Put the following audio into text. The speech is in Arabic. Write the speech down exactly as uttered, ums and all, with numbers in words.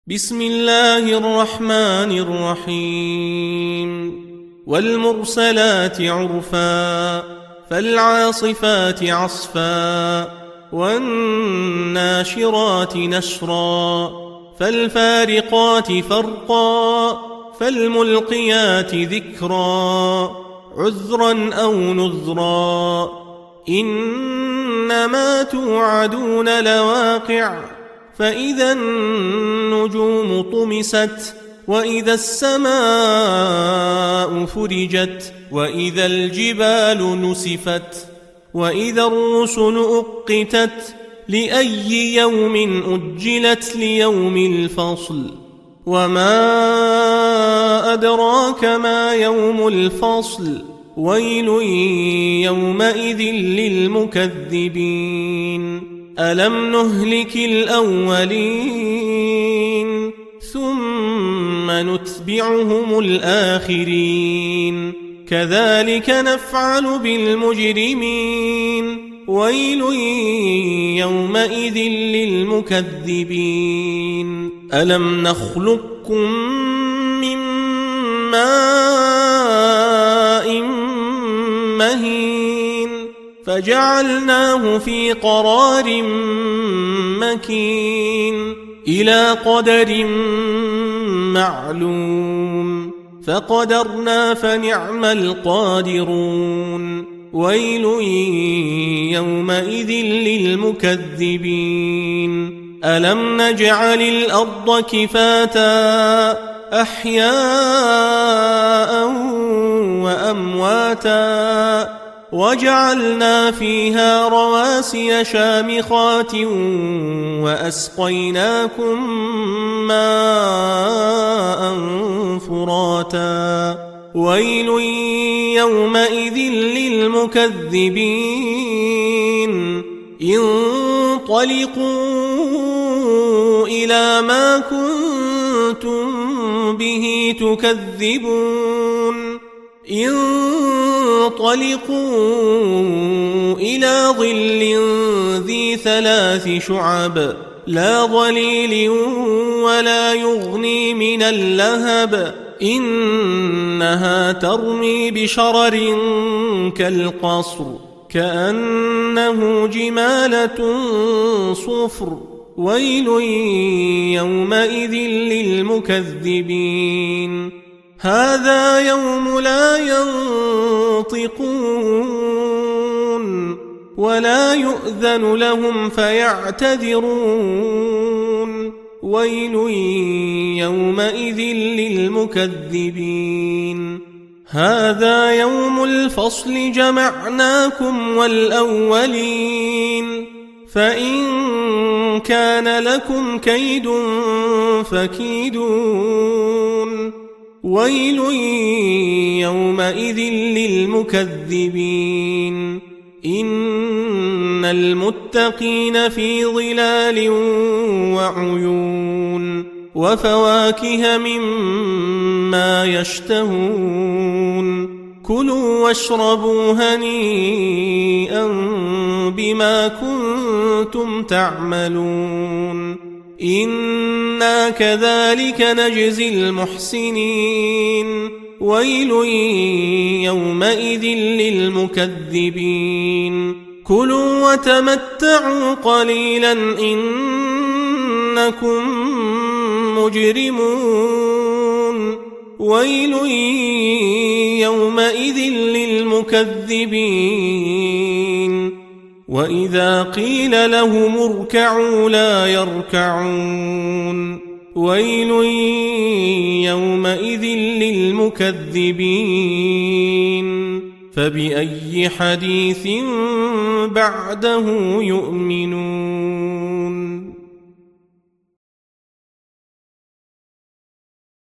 بسم الله الرحمن الرحيم والمرسلات عرفا فالعاصفات عصفا والناشرات نشرا فالفارقات فرقا فالملقيات ذكرا عذرا أو نذرا إنما توعدون لواقع فإذا النجوم طمست وإذا السماء فرجت وإذا الجبال نسفت وإذا الرسل أقتت لأي يوم أجلت ليوم الفصل وما أدراك ما يوم الفصل ويل يومئذ للمكذبين ألم نهلك الأولين ثم نتبعهم الآخرين كذلك نفعل بالمجرمين ويل يومئذ للمكذبين ألم نخلقكم من ماء مهين فجعلناه في قرار مكين إلى قدر معلوم فقدرنا فنعم القادرون ويل يومئذ للمكذبين ألم نجعل الأرض كفاتا أحياء وأمواتا وجعلنا فيها رواسي شامخات وأسقيناكم ماء فراتا ويل يومئذ للمكذبين انطلقوا إلى ما كنتم به تكذبون انطلقوا إلى ظل ذي ثلاث شعب لا ظليل ولا يغني من اللهب إنها ترمي بشرر كالقصر كأنه جمالة صفر ويل يومئذ للمكذبين هذا يوم لا ينطقون ولا يؤذن لهم فيعتذرون ويل يومئذ للمكذبين هذا يوم الفصل جمعناكم والأولين فإن كان لكم كيد فكيدون ويل يومئذ للمكذبين إن المتقين في ظلال وعيون وفواكه مما يشتهون كلوا واشربوا هنيئا بما كنتم تعملون إنا كذلك نجزي المحسنين ويل يومئذ للمكذبين كلوا وتمتعوا قليلا إنكم مجرمون ويل يومئذ للمكذبين وإذا قيل لهم اركعوا لا يركعون ويل يومئذ للمكذبين فبأي حديث بعده يؤمنون